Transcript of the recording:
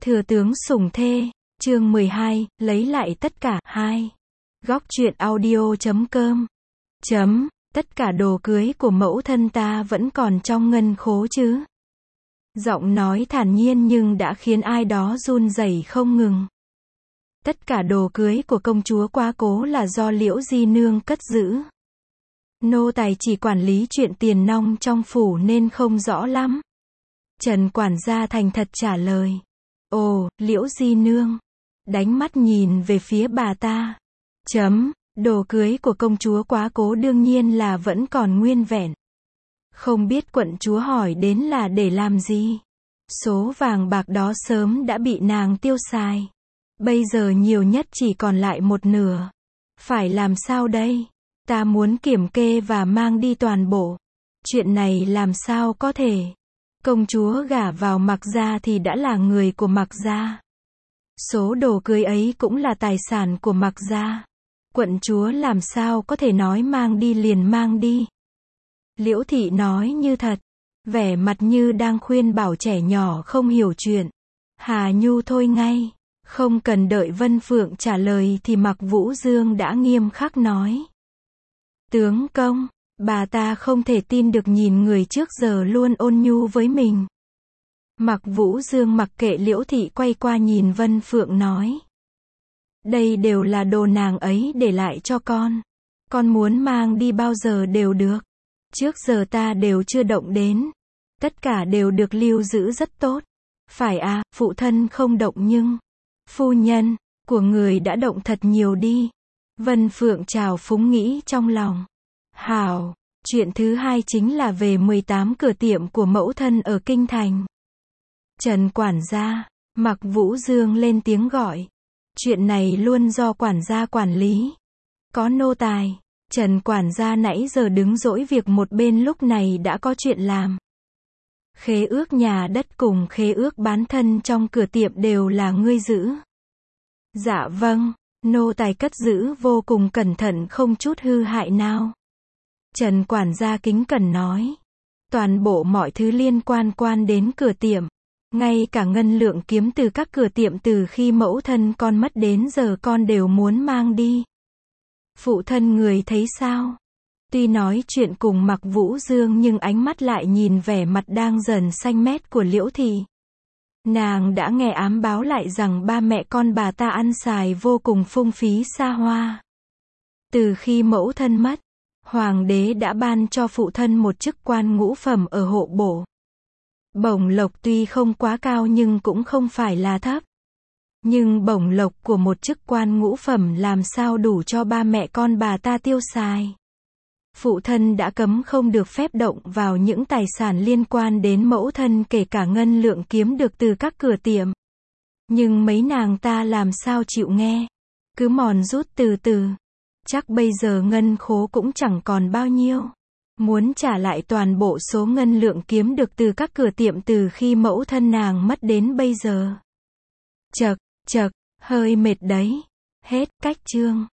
Thừa tướng sủng thê, chương 12, lấy lại tất cả, 2. Góc truyện audio.com. Tất cả đồ cưới của mẫu thân ta vẫn còn trong ngân khố chứ? Giọng nói thản nhiên nhưng đã khiến ai đó run rẩy không ngừng. Tất cả đồ cưới của công chúa quá cố là do Liễu Di Nương cất giữ. Nô tài chỉ quản lý chuyện tiền nong trong phủ nên không rõ lắm. Trần quản gia thành thật trả lời. Ồ, Liễu Di Nương. Đánh mắt nhìn về phía bà ta. Đồ cưới của công chúa quá cố đương nhiên là vẫn còn nguyên vẹn. Không biết quận chúa hỏi đến là để làm gì? Số vàng bạc đó sớm đã bị nàng tiêu xài. Bây giờ nhiều nhất chỉ còn lại một nửa. Phải làm sao đây? Ta muốn kiểm kê và mang đi toàn bộ. Chuyện này làm sao có thể? Công chúa gả vào Mạc gia thì đã là người của Mạc gia. Số đồ cưới ấy cũng là tài sản của Mạc gia. Quận chúa làm sao có thể nói mang đi liền mang đi? Liễu thị nói như thật, vẻ mặt như đang khuyên bảo trẻ nhỏ không hiểu chuyện. Hà Nhu thôi ngay. Không cần đợi Vân Phượng trả lời thì Mạc Vũ Dương đã nghiêm khắc nói. Tướng công, bà ta không thể tin được nhìn người trước giờ luôn ôn nhu với mình. Mạc Vũ Dương mặc kệ Liễu thị quay qua nhìn Vân Phượng nói. Đây đều là đồ nàng ấy để lại cho con. Con muốn mang đi bao giờ đều được. Trước giờ ta đều chưa động đến. Tất cả đều được lưu giữ rất tốt. Phải à, phụ thân không động nhưng phu nhân của người đã động thật nhiều đi. Vân Phượng trào phúng nghĩ trong lòng. Hảo, chuyện thứ hai chính là về 18 cửa tiệm của mẫu thân ở Kinh Thành. Trần quản gia, Mạc Vũ Dương lên tiếng gọi. Chuyện này luôn do quản gia quản lý. Có nô tài. Trần quản gia nãy giờ đứng dỗi việc một bên lúc này đã có chuyện làm. Khế ước nhà đất cùng khế ước bán thân trong cửa tiệm đều là ngươi giữ. Dạ vâng, nô tài cất giữ vô cùng cẩn thận không chút hư hại nào. Trần quản gia kính cẩn nói. Toàn bộ mọi thứ liên quan đến cửa tiệm. Ngay cả ngân lượng kiếm từ các cửa tiệm từ khi mẫu thân con mất đến giờ con đều muốn mang đi. Phụ thân người thấy sao? Tuy nói chuyện cùng Mạc Vũ Dương nhưng ánh mắt lại nhìn vẻ mặt đang dần xanh mét của Liễu thị. Nàng đã nghe ám báo lại rằng ba mẹ con bà ta ăn xài vô cùng phung phí xa hoa. Từ khi mẫu thân mất, hoàng đế đã ban cho phụ thân một chức quan ngũ phẩm ở hộ bộ. Bổng lộc tuy không quá cao nhưng cũng không phải là thấp. Nhưng bổng lộc của một chức quan ngũ phẩm làm sao đủ cho ba mẹ con bà ta tiêu xài. Phụ thân đã cấm không được phép động vào những tài sản liên quan đến mẫu thân kể cả ngân lượng kiếm được từ các cửa tiệm. Nhưng mấy nàng ta làm sao chịu nghe. Cứ mòn rút từ từ. Chắc bây giờ ngân khố cũng chẳng còn bao nhiêu. Muốn trả lại toàn bộ số ngân lượng kiếm được từ các cửa tiệm từ khi mẫu thân nàng mất đến bây giờ. Chậc, hơi mệt đấy. Hết cách chương.